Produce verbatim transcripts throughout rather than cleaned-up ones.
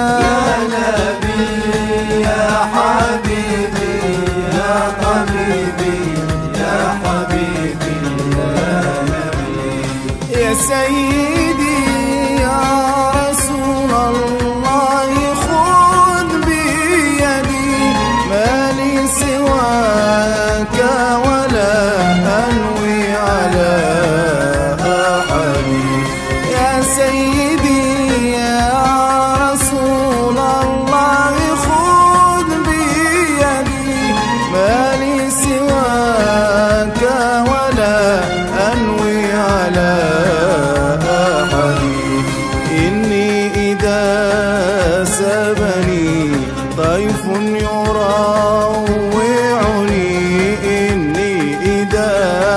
يا نبي يا حبيبي يا طبيبي يا حبيبي يا نبي يا سيدي يا رسول الله خذ بيدي ما لي سواك ولا أنوي على أحد. يا سيدي يا رسول الله خذ بيدي ما لي سواك ولا أنوي على أحد. إني إذا سبني طيف يراوعني إني إذا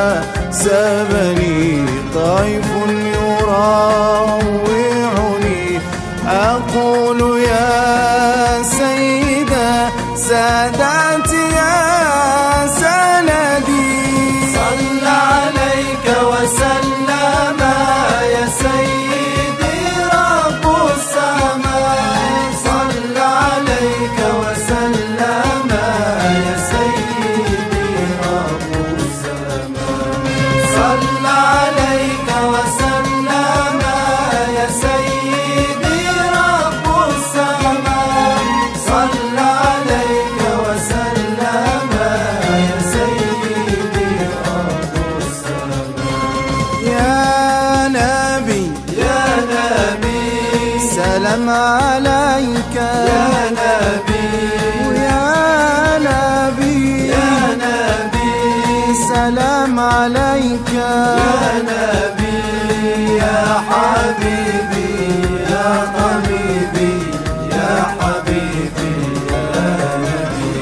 سبني طيف يراوعني أقول يا سيدة سادتي يا سندي صلى عليك وسلم يا سيدي رب السماء صلى عليك وسلم يا سيدي رب السماء صلى عليك وسلم يا سيدي رب السماء صلى عليك وسلم يا سيدي رب السماء يا نبي يا نبي سلام عليك يا نبي يا نبي يا نبي سلام عليك يا نبي يا حبيبي يا طبيبي يا حبيبي يا نبي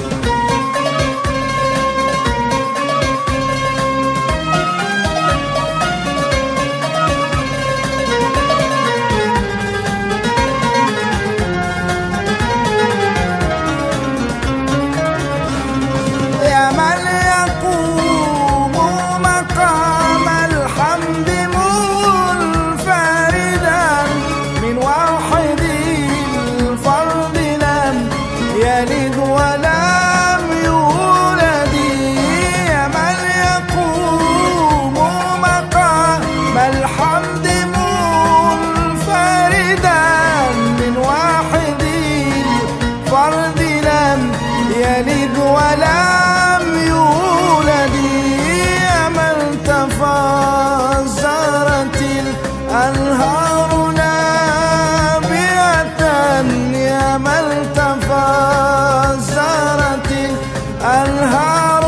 يا من يقوم مقام الحمد منفردا من واحد الفرد لم يلد ولم يولد. يا من يقوم مقام الحمد منفردا من واحد الفرد لم يلد ولم يولد. يا من تفجرت الأنهار نابعة يا من تفجرت الأنهار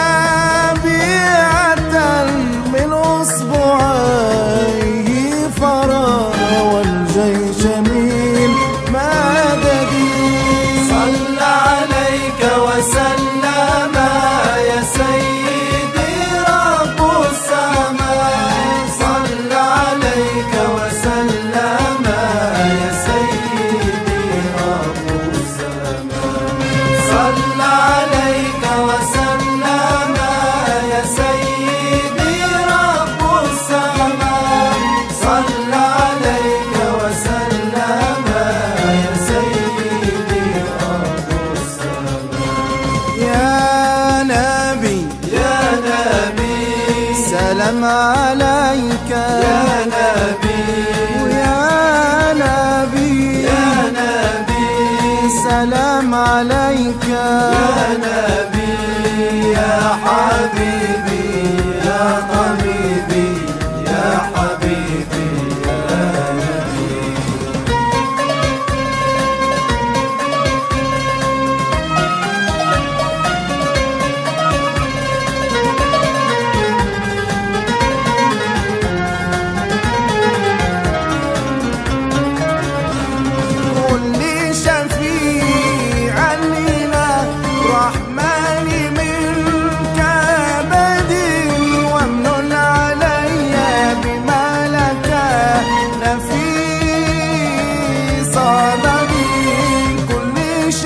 نابعة من أصبعيه فرار والجيش من مددي. صلى عليك وسلم يا سيدي رب السماء صلى عليك وسلم يا سيدي رب السماء صلى عليك وسلم يا سيدي رب السماء صلى عليك وسلم يا سيدي رب السماء يا نبي يا نبي سلام عليك يا نبي يا نبي يا نبي سلام عليك يا نبي يا حبيبي يا طبيبي يا حبيبي يا نبي كل شفيعا لنا رحمن منك أبد وامن علي بما لك نفي صددي. كل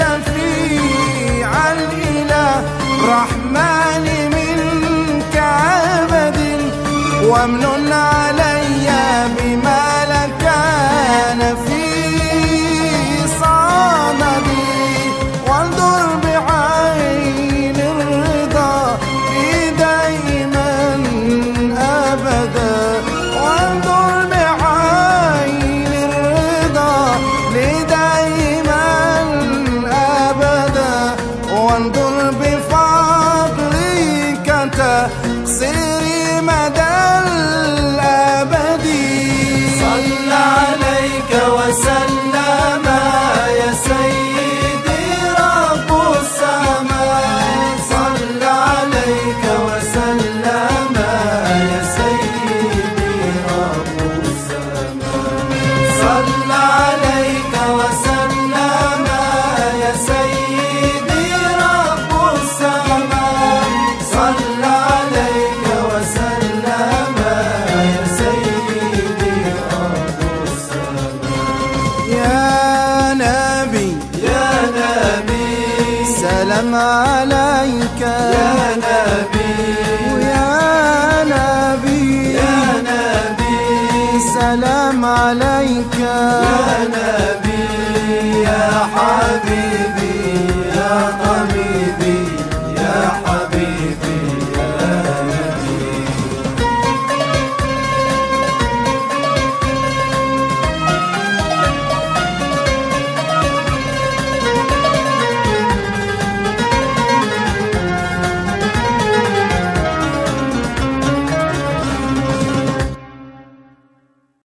شفيعا إلى رحمن منك أبد وامن علي بما لك نفي سلام عليك يا نبي يا نبي يا نبي سلام عليك يا نبي يا حبيبي يا